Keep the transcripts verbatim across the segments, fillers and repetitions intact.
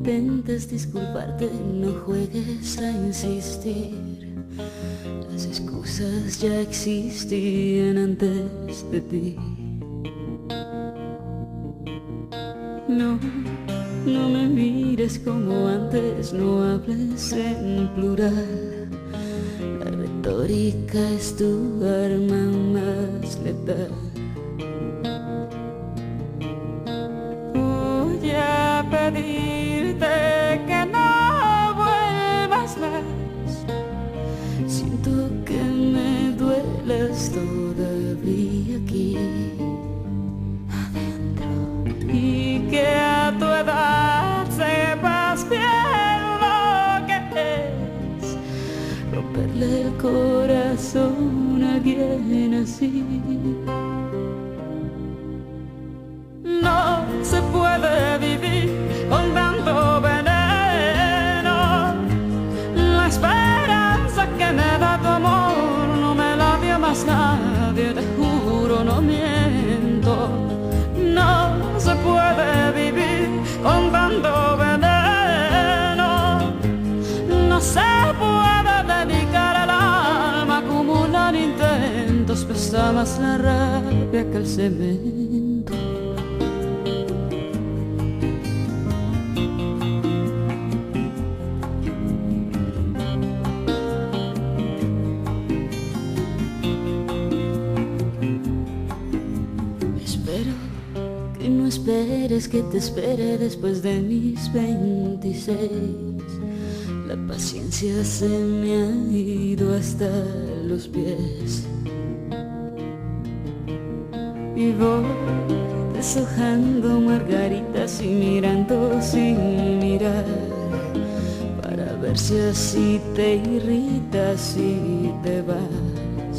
intentes disculparte, no juegues a insistir. Las excusas ya existían antes de ti. No, no me mires como antes, no hables en plural. La retórica es tu arma más letal. Voy a pedirte que no vuelvas más. Siento que me dueles todavía aquí adentro, y que a tu edad sepas bien lo que es romperle el corazón a alguien así. No se puede vivir con tanto veneno. La esperanza que me da tu amor no me la dio más nadie, te juro, no miento. No se puede vivir con tanto veneno. No se puede dedicar el alma a acumular intentos. Pesa más la rabia que el cemento. Que no esperes que te espere después de mis veintiséis. La paciencia se me ha ido hasta los pies. Y voy deshojando margaritas y mirando sin mirar, para ver si así te irritas y te vas.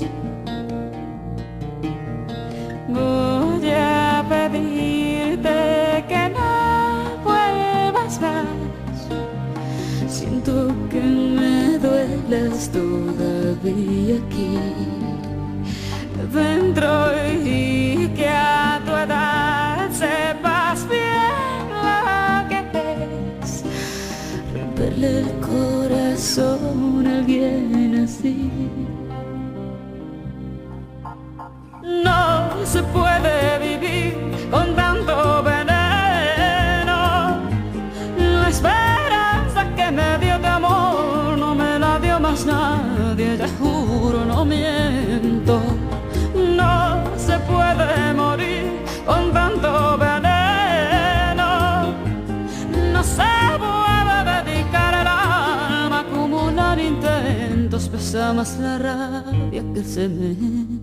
Voy a pedirte que no vuelvas más. Siento que me dueles todavía aquí dentro, y que a tu edad sepas bien lo que es romperle el corazón a alguien así. No se puede vivir con tanto veneno. La esperanza que me dio tu amor no me la dio más nadie, te juro, no miento. No se puede morir con tanto veneno. No se puede dedicar el alma a acumular intentos. Pesa más la rabia que el cemento.